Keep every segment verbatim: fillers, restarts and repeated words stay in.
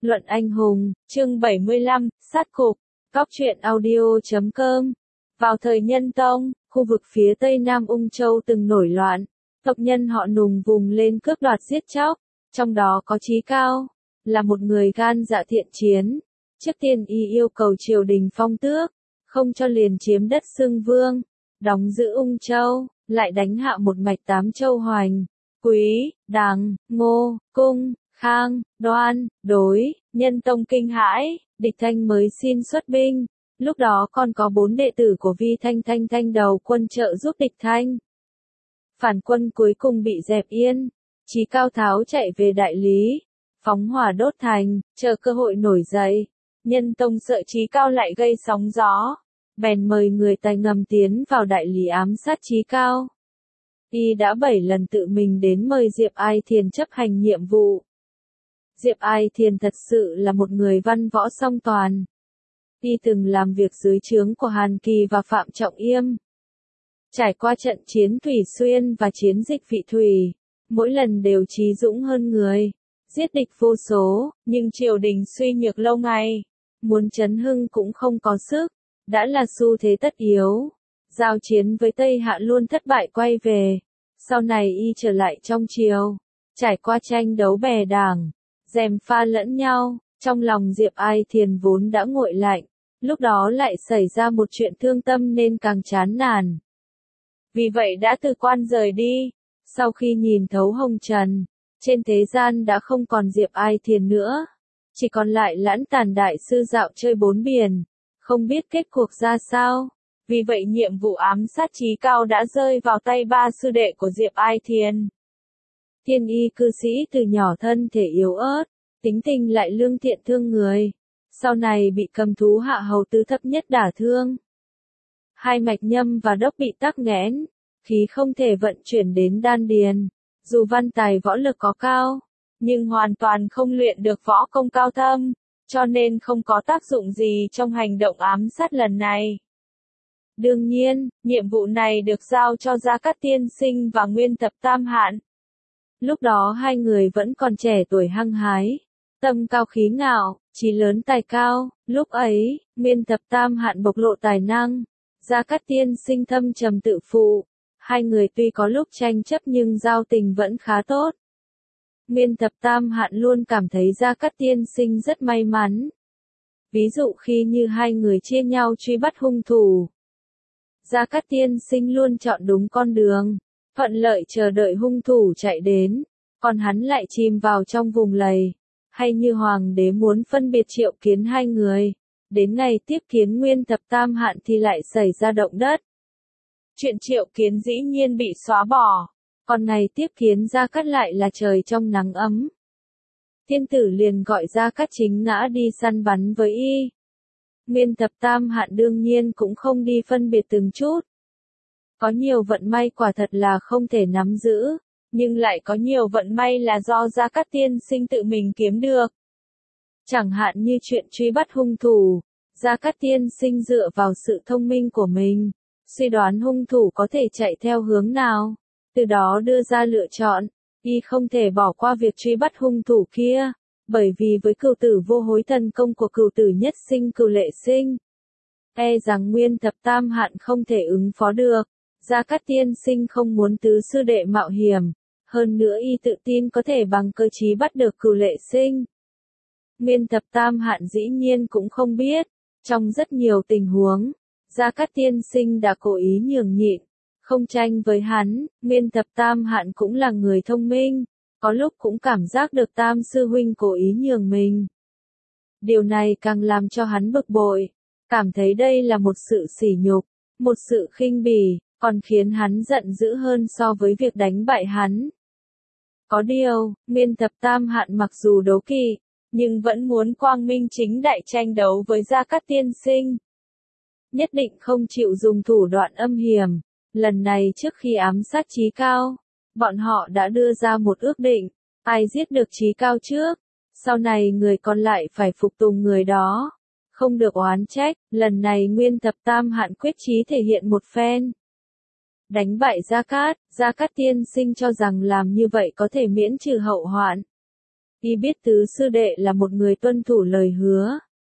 Luận anh hùng, chương bảy mươi lăm, sát cục, góc truyện audio chấm com. Vào thời Nhân Tông, khu vực phía tây nam Ung Châu từng nổi loạn, tộc nhân họ Nùng vùng lên cướp đoạt giết chóc, trong đó có Trí Cao, là một người gan dạ thiện chiến. Trước tiên y yêu cầu triều đình phong tước, không cho liền chiếm đất xưng vương, đóng giữ Ung Châu, lại đánh hạ một mạch tám châu Hoành, Quý, Đằng, Ngô, Cung, Khang, Đoan, Đối. Nhân Tông kinh hãi, địch Thanh mới xin xuất binh. Lúc đó còn có bốn đệ tử của Vi Thanh Thanh Thanh đầu quân trợ giúp địch Thanh. Phản quân cuối cùng bị dẹp yên, Trí Cao tháo chạy về Đại Lý, phóng hỏa đốt thành, chờ cơ hội nổi dậy. Nhân Tông sợ Trí Cao lại gây sóng gió, bèn mời người tài ngầm tiến vào Đại Lý ám sát Trí Cao. Y đã bảy lần tự mình đến mời Diệp Ai Thiền chấp hành nhiệm vụ. Diệp Ai Thiền thật sự là một người văn võ song toàn. Y từng làm việc dưới trướng của Hàn Kỳ và Phạm Trọng Yêm. Trải qua trận chiến Thủy Xuyên và chiến dịch Vị Thủy, mỗi lần đều trí dũng hơn người, giết địch vô số, nhưng triều đình suy nhược lâu ngày, muốn chấn hưng cũng không có sức, đã là xu thế tất yếu. Giao chiến với Tây Hạ luôn thất bại quay về, sau này y trở lại trong triều, trải qua tranh đấu bè đảng, gièm pha lẫn nhau, trong lòng Diệp Ai Thiền vốn đã nguội lạnh, lúc đó lại xảy ra một chuyện thương tâm nên càng chán nản. Vì vậy đã từ quan rời đi, sau khi nhìn thấu hồng trần, trên thế gian đã không còn Diệp Ai Thiền nữa, chỉ còn lại Lãn Tàn đại sư dạo chơi bốn biển, không biết kết cuộc ra sao. Vì vậy nhiệm vụ ám sát Trí Cao đã rơi vào tay ba sư đệ của Diệp Ai Thiền. Thiên y cư sĩ từ nhỏ thân thể yếu ớt, tính tình lại lương thiện thương người, sau này bị cầm thú hạ hầu tứ thập nhất đả thương. Hai mạch nhâm và đốc bị tắc nghẽn, khí không thể vận chuyển đến đan điền, dù văn tài võ lực có cao, nhưng hoàn toàn không luyện được võ công cao thâm, cho nên không có tác dụng gì trong hành động ám sát lần này. Đương nhiên, nhiệm vụ này được giao cho Gia Cát Tiên Sinh và Nguyên Thập Tam Hạn. Lúc đó hai người vẫn còn trẻ tuổi hăng hái, tâm cao khí ngạo, chí lớn tài cao. Lúc ấy, Nguyên Thập Tam Hạn bộc lộ tài năng, Gia Cát Tiên Sinh thâm trầm tự phụ. Hai người tuy có lúc tranh chấp nhưng giao tình vẫn khá tốt. Nguyên Thập Tam Hạn luôn cảm thấy Gia Cát Tiên Sinh rất may mắn. Ví dụ khi như hai người chia nhau truy bắt hung thủ, Gia Cát Tiên Sinh luôn chọn đúng con đường, thuận lợi chờ đợi hung thủ chạy đến, còn hắn lại chìm vào trong vùng lầy. Hay như Hoàng đế muốn phân biệt Triệu Kiến hai người, đến ngày tiếp kiến Nguyên Thập Tam Hạn thì lại xảy ra động đất. Chuyện Triệu Kiến dĩ nhiên bị xóa bỏ, còn ngày tiếp kiến Gia Cát lại là trời trong nắng ấm. Thiên tử liền gọi Gia Cát chính ngã đi săn bắn với y. Nguyên Thập Tam Hạn đương nhiên cũng không đi phân biệt từng chút. Có nhiều vận may quả thật là không thể nắm giữ, nhưng lại có nhiều vận may là do Gia Cát Tiên Sinh tự mình kiếm được. Chẳng hạn như chuyện truy bắt hung thủ, Gia Cát Tiên Sinh dựa vào sự thông minh của mình, suy đoán hung thủ có thể chạy theo hướng nào, từ đó đưa ra lựa chọn. Y không thể bỏ qua việc truy bắt hung thủ kia, bởi vì với cửu tử vô hối thần công của cửu tử nhất sinh cửu lệ sinh, e rằng Nguyên Thập Tam Hạn không thể ứng phó được. Gia Cát Tiên Sinh không muốn tứ sư đệ mạo hiểm, hơn nữa y tự tin có thể bằng cơ trí bắt được cửu lệ sinh. Nguyên Thập Tam Hạn dĩ nhiên cũng không biết, trong rất nhiều tình huống, Gia Cát Tiên Sinh đã cố ý nhường nhịn, không tranh với hắn. Nguyên Thập Tam Hạn cũng là người thông minh, có lúc cũng cảm giác được Tam sư huynh cố ý nhường mình. Điều này càng làm cho hắn bực bội, cảm thấy đây là một sự sỉ nhục, một sự khinh bỉ, còn khiến hắn giận dữ hơn so với việc đánh bại hắn. Có điều, Nguyên Thập Tam Hạn mặc dù đố kỵ, nhưng vẫn muốn quang minh chính đại tranh đấu với Gia Cát Tiên Sinh. Nhất định không chịu dùng thủ đoạn âm hiểm. Lần này trước khi ám sát Trí Cao, bọn họ đã đưa ra một ước định, ai giết được Trí Cao trước, sau này người còn lại phải phục tùng người đó, không được oán trách. Lần này Nguyên Thập Tam Hạn quyết chí thể hiện một phen. Đánh bại Gia Cát, Gia Cát Tiên Sinh cho rằng làm như vậy có thể miễn trừ hậu hoạn. Y biết tứ sư đệ là một người tuân thủ lời hứa.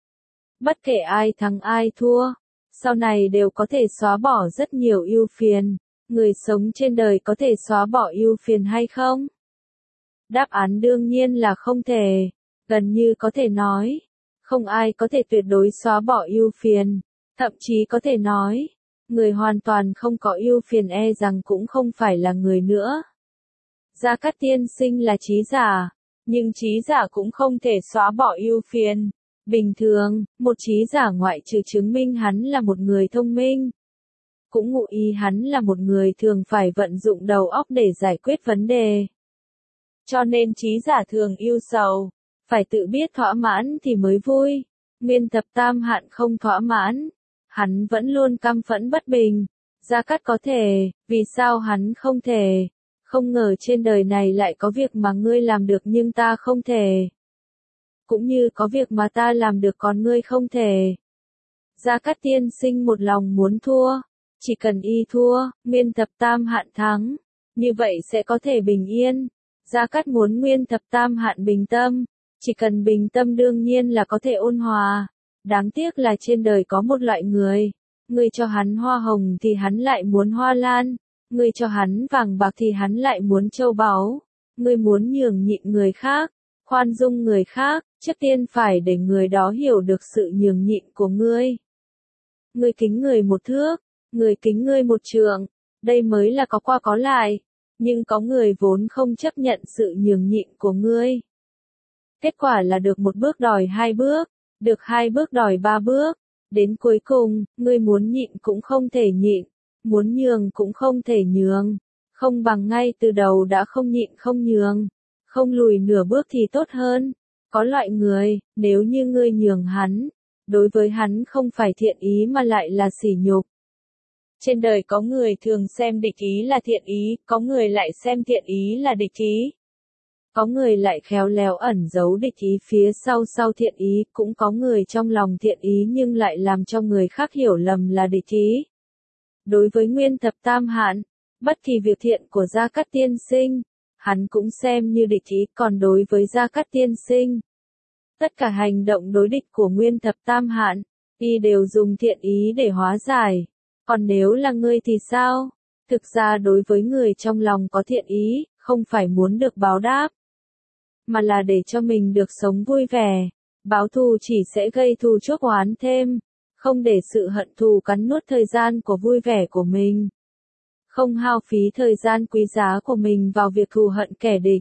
Bất kể ai thắng ai thua, sau này đều có thể xóa bỏ rất nhiều ưu phiền. Người sống trên đời có thể xóa bỏ ưu phiền hay không? Đáp án đương nhiên là không thể. Gần như có thể nói, không ai có thể tuyệt đối xóa bỏ ưu phiền. Thậm chí có thể nói, người hoàn toàn không có ưu phiền e rằng cũng không phải là người nữa. Gia Cát Tiên Sinh là trí giả, nhưng trí giả cũng không thể xóa bỏ ưu phiền. Bình thường, một trí giả ngoại trừ chứng minh hắn là một người thông minh, cũng ngụ ý hắn là một người thường phải vận dụng đầu óc để giải quyết vấn đề. Cho nên trí giả thường ưu sầu, phải tự biết thỏa mãn thì mới vui. Nguyên Thập Tam Hạn không thỏa mãn, hắn vẫn luôn căm phẫn bất bình. Gia Cát có thể, vì sao hắn không thể? Không ngờ trên đời này lại có việc mà ngươi làm được nhưng ta không thể. Cũng như có việc mà ta làm được còn ngươi không thể. Gia Cát Tiên Sinh một lòng muốn thua, chỉ cần y thua, Nguyên Thập Tam Hạn thắng, như vậy sẽ có thể bình yên. Gia Cát muốn Nguyên Thập Tam Hạn bình tâm, chỉ cần bình tâm đương nhiên là có thể ôn hòa. Đáng tiếc là trên đời có một loại người, ngươi cho hắn hoa hồng thì hắn lại muốn hoa lan, ngươi cho hắn vàng bạc thì hắn lại muốn châu báu. Ngươi muốn nhường nhịn người khác, khoan dung người khác, trước tiên phải để người đó hiểu được sự nhường nhịn của ngươi. Ngươi kính người một thước, người kính ngươi một trượng, đây mới là có qua có lại. Nhưng có người vốn không chấp nhận sự nhường nhịn của ngươi. Kết quả là được một bước đòi hai bước, được hai bước đòi ba bước, đến cuối cùng, ngươi muốn nhịn cũng không thể nhịn, muốn nhường cũng không thể nhường, không bằng ngay từ đầu đã không nhịn không nhường, không lùi nửa bước thì tốt hơn. Có loại người, nếu như ngươi nhường hắn, đối với hắn không phải thiện ý mà lại là sỉ nhục. Trên đời có người thường xem địch ý là thiện ý, có người lại xem thiện ý là địch ý. Có người lại khéo léo ẩn giấu địch ý phía sau sau thiện ý, cũng có người trong lòng thiện ý nhưng lại làm cho người khác hiểu lầm là địch ý. Đối với Nguyên Thập Tam Hạn, bất kỳ việc thiện của Gia Cát Tiên Sinh, hắn cũng xem như địch ý, còn đối với Gia Cát Tiên Sinh, tất cả hành động đối địch của Nguyên Thập Tam Hạn, y đều dùng thiện ý để hóa giải. Còn nếu là ngươi thì sao? Thực ra đối với người trong lòng có thiện ý, không phải muốn được báo đáp, mà là để cho mình được sống vui vẻ. Báo thù chỉ sẽ gây thù chuốc oán thêm, không để sự hận thù cắn nuốt thời gian của vui vẻ của mình. Không hao phí thời gian quý giá của mình vào việc thù hận kẻ địch.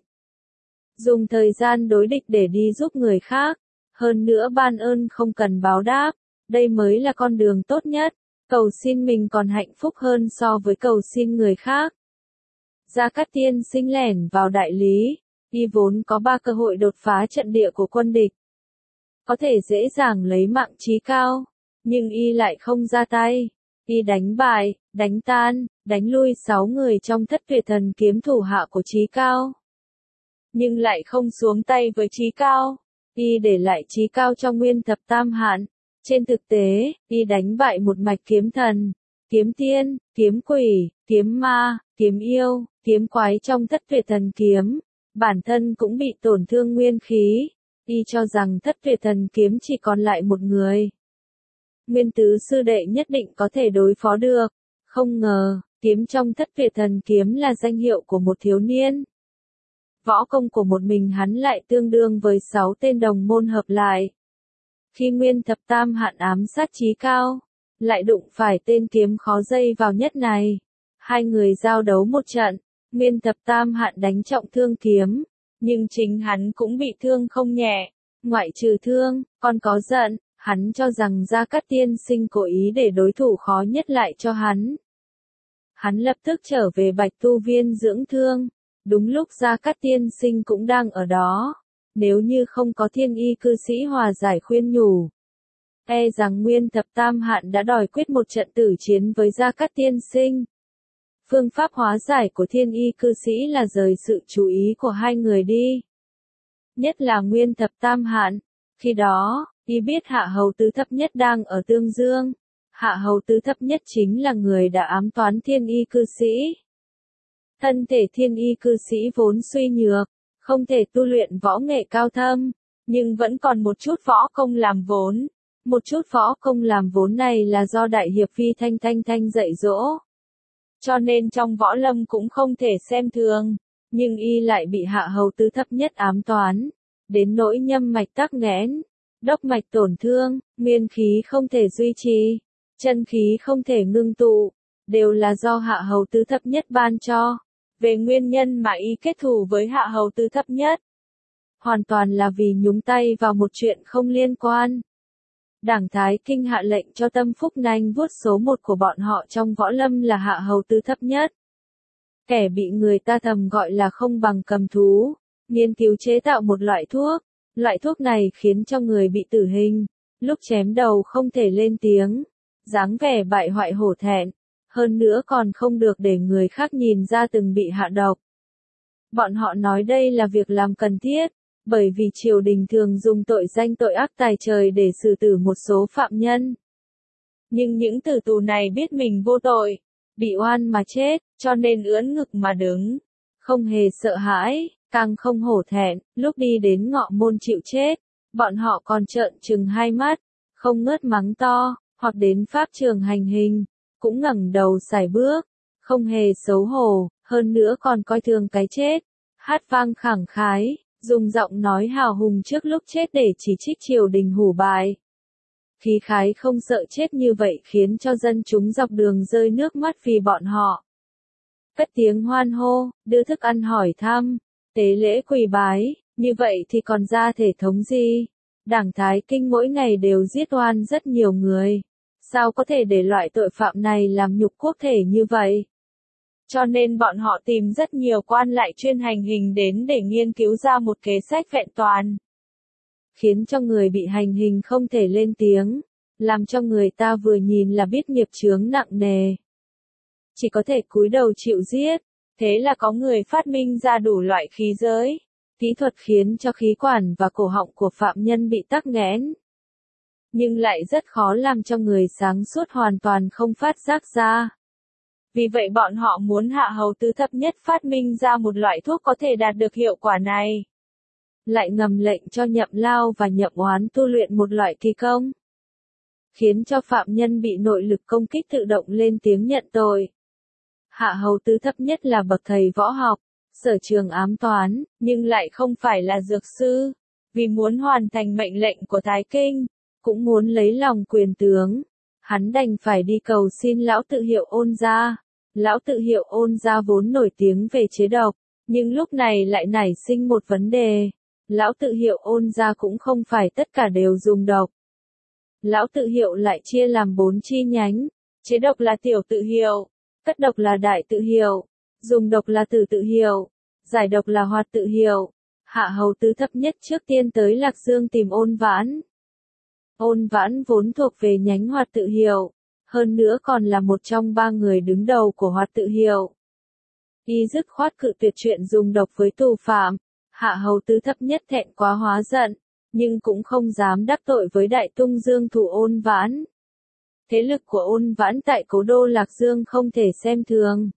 Dùng thời gian đối địch để đi giúp người khác, hơn nữa ban ơn không cần báo đáp, đây mới là con đường tốt nhất. Cầu xin mình còn hạnh phúc hơn so với cầu xin người khác. Gia Cát Tiên Sinh lẻn vào đại lý, y vốn có ba cơ hội đột phá trận địa của quân địch. Có thể dễ dàng lấy mạng Trí Cao, nhưng y lại không ra tay. Y đánh bại, đánh tan, đánh lui sáu người trong Thất Tuyệt Thần Kiếm thủ hạ của Trí Cao. Nhưng lại không xuống tay với Trí Cao, y để lại Trí Cao trong Nguyên Thập Tam Hạn. Trên thực tế, y đánh bại một mạch kiếm thần, kiếm tiên, kiếm quỷ, kiếm ma, kiếm yêu, kiếm quái trong Thất Tuyệt Thần Kiếm. Bản thân cũng bị tổn thương nguyên khí, y cho rằng Thất Tuyệt Thần Kiếm chỉ còn lại một người. Nguyên tứ sư đệ nhất định có thể đối phó được, không ngờ, kiếm trong Thất Tuyệt Thần Kiếm là danh hiệu của một thiếu niên. Võ công của một mình hắn lại tương đương với sáu tên đồng môn hợp lại. Khi Nguyên Thập Tam Hạn ám sát Trí Cao, lại đụng phải tên kiếm khó dây vào nhất này. Hai người giao đấu một trận, Nguyên Thập Tam Hạn đánh trọng thương kiếm, nhưng chính hắn cũng bị thương không nhẹ. Ngoại trừ thương, còn có giận, hắn cho rằng Gia Cát Tiên Sinh cố ý để đối thủ khó nhất lại cho hắn. Hắn lập tức trở về Bạch Tu Viên dưỡng thương, đúng lúc Gia Cát Tiên Sinh cũng đang ở đó. Nếu như không có Thiên Y cư sĩ hòa giải khuyên nhủ, e rằng Nguyên Thập Tam Hạn đã đòi quyết một trận tử chiến với Gia Cát Tiên Sinh. Phương pháp hóa giải của Thiên Y cư sĩ là rời sự chú ý của hai người đi. Nhất là Nguyên Thập Tam Hạn, khi đó, y biết Hạ Hầu Tứ Thấp Nhất đang ở Tương Dương. Hạ Hầu Tứ Thấp Nhất chính là người đã ám toán Thiên Y cư sĩ. Thân thể Thiên Y cư sĩ vốn suy nhược, không thể tu luyện võ nghệ cao thâm, nhưng vẫn còn một chút võ công làm vốn. Một chút võ công làm vốn này là do Đại Hiệp Phi Thanh Thanh Thanh dạy dỗ. Cho nên trong võ lâm cũng không thể xem thường, nhưng y lại bị hạ hầu tứ thấp nhất ám toán, đến nỗi nhâm mạch tắc nghẽn, đốc mạch tổn thương, nguyên khí không thể duy trì, chân khí không thể ngưng tụ, đều là do hạ hầu tứ thấp nhất ban cho. Về nguyên nhân mà y kết thù với hạ hầu tứ thấp nhất, hoàn toàn là vì nhúng tay vào một chuyện không liên quan. Đảng Thái Kinh hạ lệnh cho tâm phúc nanh vuốt số một của bọn họ trong võ lâm là hạ hầu tứ thấp nhất. Kẻ bị người ta thầm gọi là không bằng cầm thú, nghiên cứu chế tạo một loại thuốc. Loại thuốc này khiến cho người bị tử hình, lúc chém đầu không thể lên tiếng, dáng vẻ bại hoại hổ thẹn, hơn nữa còn không được để người khác nhìn ra từng bị hạ độc. Bọn họ nói đây là việc làm cần thiết, bởi vì triều đình thường dùng tội danh tội ác tài trời để xử tử một số phạm nhân. Nhưng những tử tù này biết mình vô tội, bị oan mà chết, cho nên ưỡn ngực mà đứng, không hề sợ hãi, càng không hổ thẹn. Lúc đi đến ngọ môn chịu chết, bọn họ còn trợn trừng hai mắt, không ngớt mắng to, hoặc đến pháp trường hành hình, cũng ngẩng đầu sải bước, không hề xấu hổ, hơn nữa còn coi thường cái chết, hát vang khẳng khái, dùng giọng nói hào hùng trước lúc chết để chỉ trích triều đình hủ bại. Khí khái không sợ chết như vậy khiến cho dân chúng dọc đường rơi nước mắt vì bọn họ. Cất tiếng hoan hô, đưa thức ăn hỏi thăm, tế lễ quỳ bái, như vậy thì còn ra thể thống gì? Đảng Thái Kinh mỗi ngày đều giết oan rất nhiều người. Sao có thể để loại tội phạm này làm nhục quốc thể như vậy? Cho nên bọn họ tìm rất nhiều quan lại chuyên hành hình đến để nghiên cứu ra một kế sách vẹn toàn. Khiến cho người bị hành hình không thể lên tiếng, làm cho người ta vừa nhìn là biết nghiệp chướng nặng nề. Chỉ có thể cúi đầu chịu giết, thế là có người phát minh ra đủ loại khí giới, kỹ thuật khiến cho khí quản và cổ họng của phạm nhân bị tắc nghẽn. Nhưng lại rất khó làm cho người sáng suốt hoàn toàn không phát giác ra. Vì vậy bọn họ muốn hạ hầu tứ thấp nhất phát minh ra một loại thuốc có thể đạt được hiệu quả này. Lại ngầm lệnh cho Nhậm Lao và Nhậm Oán tu luyện một loại kỳ công, khiến cho phạm nhân bị nội lực công kích tự động lên tiếng nhận tội. Hạ hầu tứ thấp nhất là bậc thầy võ học, sở trường ám toán, nhưng lại không phải là dược sư. Vì muốn hoàn thành mệnh lệnh của Thái Kinh, cũng muốn lấy lòng quyền tướng, hắn đành phải đi cầu xin lão tự hiệu Ôn gia. Lão tự hiệu Ôn gia vốn nổi tiếng về chế độc, nhưng lúc này lại nảy sinh một vấn đề. Lão tự hiệu Ôn gia cũng không phải tất cả đều dùng độc. Lão tự hiệu lại chia làm bốn chi nhánh, chế độc là tiểu tự hiệu, cất độc là đại tự hiệu, dùng độc là tử tự hiệu, giải độc là hoạt tự hiệu. Hạ hầu tứ thấp nhất trước tiên tới Lạc Dương tìm Ôn Vãn. Ôn Vãn vốn thuộc về nhánh hoạt tự hiệu, hơn nữa còn là một trong ba người đứng đầu của hoạt tự hiệu. Y dứt khoát cự tuyệt chuyện dùng độc với tù phạm. Hạ hầu tứ thấp nhất thẹn quá hóa giận, nhưng cũng không dám đắc tội với Đại Tung Dương thủ Ôn Vãn. Thế lực của Ôn Vãn tại cố đô Lạc Dương không thể xem thường.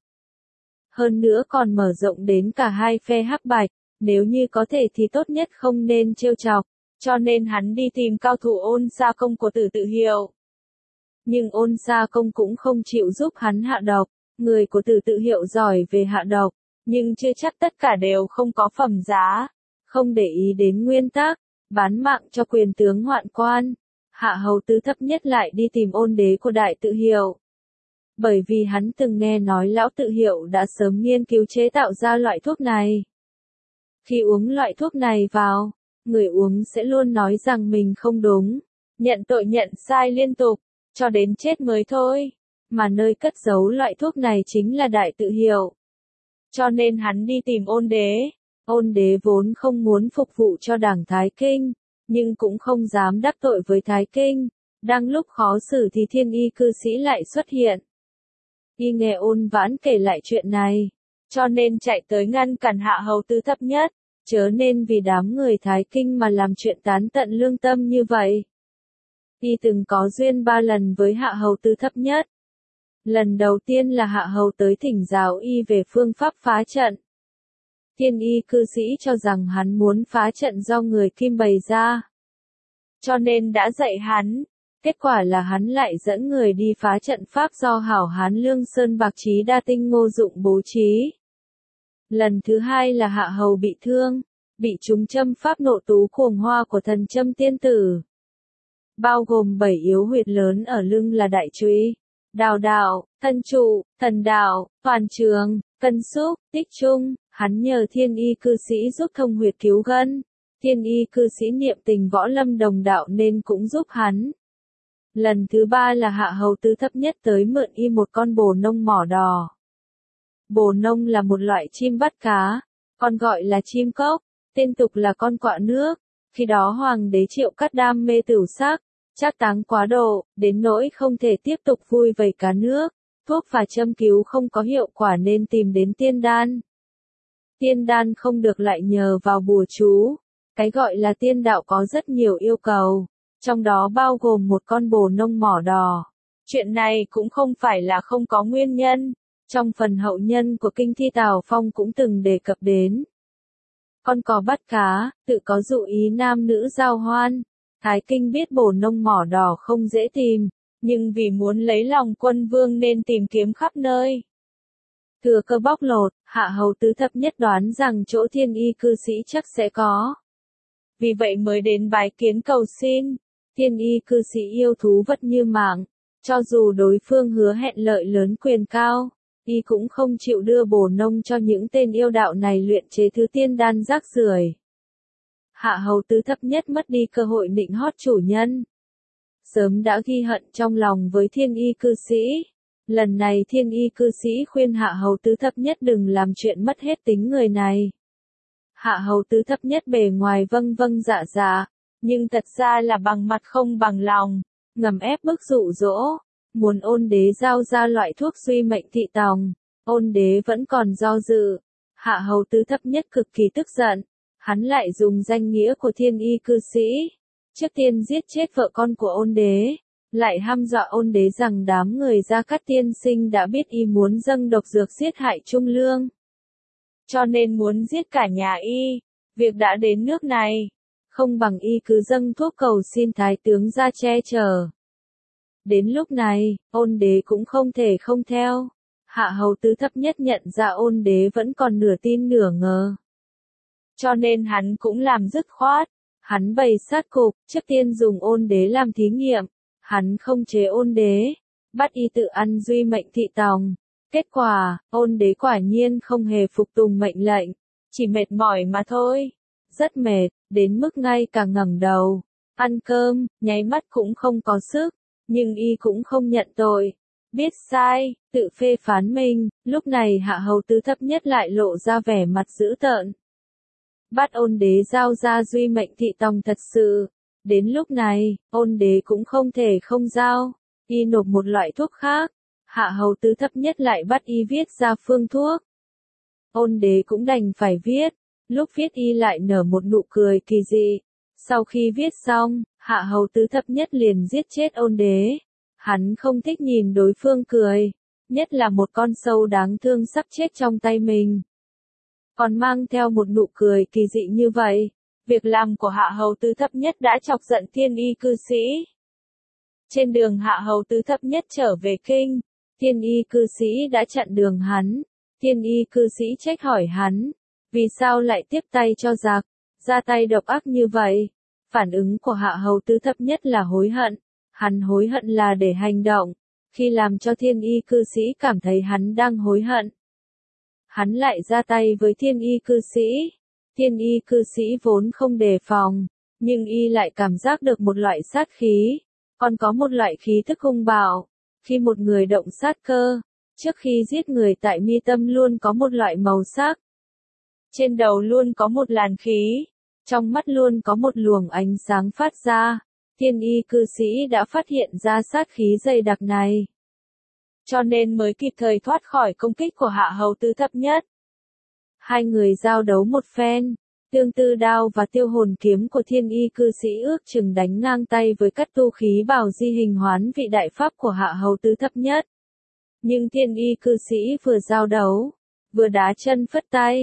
Hơn nữa còn mở rộng đến cả hai phe hắc bạch, nếu như có thể thì tốt nhất không nên trêu chọc, cho nên hắn đi tìm cao thủ Ôn Sa Công của Tử tự hiệu. Nhưng Ôn Sa Công cũng không chịu giúp hắn hạ độc, người của Tử tự hiệu giỏi về hạ độc, nhưng chưa chắc tất cả đều không có phẩm giá, không để ý đến nguyên tắc, bán mạng cho quyền tướng hoạn quan. Hạ hầu tứ thấp nhất lại đi tìm Ôn đế của Đại tự hiệu. Bởi vì hắn từng nghe nói lão tự hiệu đã sớm nghiên cứu chế tạo ra loại thuốc này. Khi uống loại thuốc này vào, người uống sẽ luôn nói rằng mình không đúng, nhận tội nhận sai liên tục, cho đến chết mới thôi. Mà nơi cất giấu loại thuốc này chính là Đại tự hiệu. Cho nên hắn đi tìm Ôn đế. Ôn đế vốn không muốn phục vụ cho đảng Thái Kinh, nhưng cũng không dám đắc tội với Thái Kinh. Đang lúc khó xử thì Thiên Y cư sĩ lại xuất hiện. Y nghe Ôn Vãn kể lại chuyện này, cho nên chạy tới ngăn cản hạ hầu tứ thấp nhất, chớ nên vì đám người Thái Kinh mà làm chuyện tán tận lương tâm như vậy. Y từng có duyên ba lần với hạ hầu tứ thấp nhất. Lần đầu tiên là hạ hầu tới thỉnh giáo y về phương pháp phá trận. Thiên y cư sĩ cho rằng hắn muốn phá trận do người Kim bày ra. Cho nên đã dạy hắn. Kết quả là hắn lại dẫn người đi phá trận pháp do hảo hán Lương Sơn Bạc Trí Đa Tinh Ngô Dụng bố trí. Lần thứ hai là Hạ Hầu bị thương, bị trúng châm pháp nộ tú cuồng hoa của thần châm tiên tử. Bao gồm bảy yếu huyệt lớn ở lưng là đại trụy, đào đạo, thân trụ, thần đạo, toàn trường, cân xúc, tích trung. Hắn nhờ thiên y cư sĩ giúp thông huyệt cứu gân. Thiên y cư sĩ niệm tình võ lâm đồng đạo nên cũng giúp hắn. Lần thứ ba là Hạ Hầu tứ thấp nhất tới mượn y một con bồ nông mỏ đỏ. Bồ nông là một loại chim bắt cá, còn gọi là chim cốc, tên tục là con quạ nước. Khi đó hoàng đế Triệu Cát đam mê tửu sắc, trác táng quá độ, đến nỗi không thể tiếp tục vui vầy cá nước. Thuốc và châm cứu không có hiệu quả nên tìm đến tiên đan. Tiên đan không được lại nhờ vào bùa chú. Cái gọi là tiên đạo có rất nhiều yêu cầu, trong đó bao gồm một con bồ nông mỏ đỏ. Chuyện này cũng không phải là không có nguyên nhân. Trong phần hậu nhân của kinh thi Tào Phong cũng từng đề cập đến. Con cò bắt cá, tự có dụ ý nam nữ giao hoan. Thái Kinh biết bồ nông mỏ đỏ không dễ tìm, nhưng vì muốn lấy lòng quân vương nên tìm kiếm khắp nơi. Thừa cơ bóc lột, Hạ Hầu tứ thấp nhất đoán rằng chỗ thiên y cư sĩ chắc sẽ có. Vì vậy mới đến bái kiến cầu xin. Thiên y cư sĩ yêu thú vật như mạng, cho dù đối phương hứa hẹn lợi lớn quyền cao, y cũng không chịu đưa bồ nông cho những tên yêu đạo này luyện chế thứ tiên đan rác rưởi. Hạ Hầu tứ thấp nhất mất đi cơ hội nịnh hót chủ nhân. Sớm đã ghi hận trong lòng với thiên y cư sĩ. Lần này thiên y cư sĩ khuyên Hạ Hầu tứ thấp nhất đừng làm chuyện mất hết tính người này. Hạ Hầu tứ thấp nhất bề ngoài vâng vâng dạ dạ, nhưng thật ra là bằng mặt không bằng lòng, ngầm ép bức dụ dỗ, muốn ôn đế giao ra loại thuốc suy mệnh thị tòng. Ôn đế vẫn còn do dự. Hạ Hầu tứ thấp nhất cực kỳ tức giận, hắn lại dùng danh nghĩa của thiên y cư sĩ. Trước tiên giết chết vợ con của ôn đế, lại hăm dọa ôn đế rằng đám người Gia Cát tiên sinh đã biết y muốn dâng độc dược giết hại Trung Lương. Cho nên muốn giết cả nhà y. Việc đã đến nước này, không bằng y cứ dâng thuốc cầu xin thái tướng ra che chở. Đến lúc này, ôn đế cũng không thể không theo. Hạ Hầu tứ thấp nhất nhận ra ôn đế vẫn còn nửa tin nửa ngờ. Cho nên hắn cũng làm dứt khoát. Hắn bày sát cục, trước tiên dùng ôn đế làm thí nghiệm. Hắn không chế ôn đế, bắt y tự ăn duy mệnh thị tòng. Kết quả, ôn đế quả nhiên không hề phục tùng mệnh lệnh, chỉ mệt mỏi mà thôi. Rất mệt, đến mức ngay cả ngẩng đầu, ăn cơm, nháy mắt cũng không có sức, nhưng y cũng không nhận tội. Biết sai, tự phê phán mình, lúc này Hạ Hầu tứ thấp nhất lại lộ ra vẻ mặt dữ tợn. Bắt ôn đế giao ra duy mệnh thị tòng thật sự. Đến lúc này, ôn đế cũng không thể không giao, y nộp một loại thuốc khác. Hạ Hầu tứ thấp nhất lại bắt y viết ra phương thuốc. Ôn đế cũng đành phải viết, lúc viết y lại nở một nụ cười kỳ dị. Sau khi viết xong, Hạ Hầu tứ thấp nhất liền giết chết ôn đế. Hắn không thích nhìn đối phương cười, nhất là một con sâu đáng thương sắp chết trong tay mình. Còn mang theo một nụ cười kỳ dị như vậy. Việc làm của Hạ Hầu tứ thấp nhất đã chọc giận thiên y cư sĩ. Trên đường Hạ Hầu tứ thấp nhất trở về kinh, thiên y cư sĩ đã chặn đường hắn. Thiên y cư sĩ trách hỏi hắn, vì sao lại tiếp tay cho giặc, ra tay độc ác như vậy. Phản ứng của Hạ Hầu tứ thấp nhất là hối hận. Hắn hối hận là để hành động, khi làm cho thiên y cư sĩ cảm thấy hắn đang hối hận. Hắn lại ra tay với thiên y cư sĩ. Thiên y cư sĩ vốn không đề phòng, nhưng y lại cảm giác được một loại sát khí, còn có một loại khí thức hung bạo. Khi một người động sát cơ, trước khi giết người tại mi tâm luôn có một loại màu sắc. Trên đầu luôn có một làn khí, trong mắt luôn có một luồng ánh sáng phát ra. Thiên y cư sĩ đã phát hiện ra sát khí dày đặc này, cho nên mới kịp thời thoát khỏi công kích của Hạ Hầu tứ thấp nhất. Hai người giao đấu một phen, Tương Tư đao và Tiêu Hồn kiếm của thiên y cư sĩ ước chừng đánh ngang tay với các tu khí bảo di hình hoán vị đại pháp của Hạ Hầu tứ thấp nhất. Nhưng thiên y cư sĩ vừa giao đấu, vừa đá chân phất tay,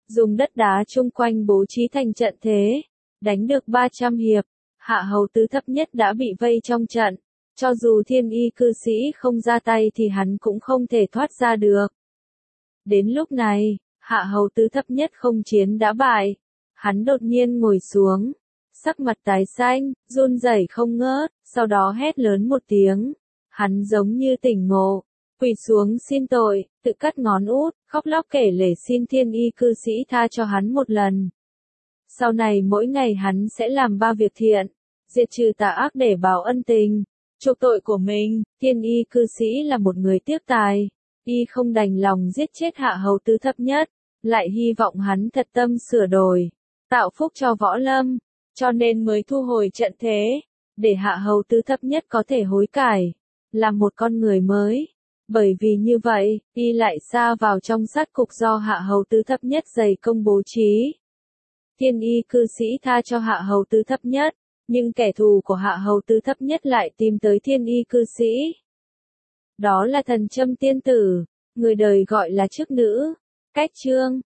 dùng đất đá chung quanh bố trí thành trận thế, đánh được ba trăm hiệp, Hạ Hầu Tứ thấp nhất đã bị vây trong trận, cho dù thiên y cư sĩ không ra tay thì hắn cũng không thể thoát ra được. Đến lúc này, Hạ Hầu Tứ thấp nhất không chiến đã bại, hắn đột nhiên ngồi xuống, sắc mặt tái xanh, run rẩy không ngớt, sau đó hét lớn một tiếng, hắn giống như tỉnh ngộ, quỳ xuống xin tội, tự cắt ngón út, khóc lóc kể lể xin thiên y cư sĩ tha cho hắn một lần. Sau này mỗi ngày hắn sẽ làm ba việc thiện, diệt trừ tà ác để báo ân tình, chuộc tội của mình. Thiên y cư sĩ là một người tiếc tài, y không đành lòng giết chết Hạ Hầu Tứ thấp nhất, lại hy vọng hắn thật tâm sửa đổi, tạo phúc cho võ lâm, cho nên mới thu hồi trận thế, để Hạ Hầu Tứ thấp nhất có thể hối cải, làm một con người mới. Bởi vì như vậy, y lại sa vào trong sát cục do Hạ Hầu Tứ thấp nhất dày công bố trí. Thiên y cư sĩ tha cho Hạ Hầu Tứ thấp nhất, nhưng kẻ thù của Hạ Hầu Tứ thấp nhất lại tìm tới thiên y cư sĩ. Đó là Thần Châm tiên tử, người đời gọi là chức nữ. Cách chương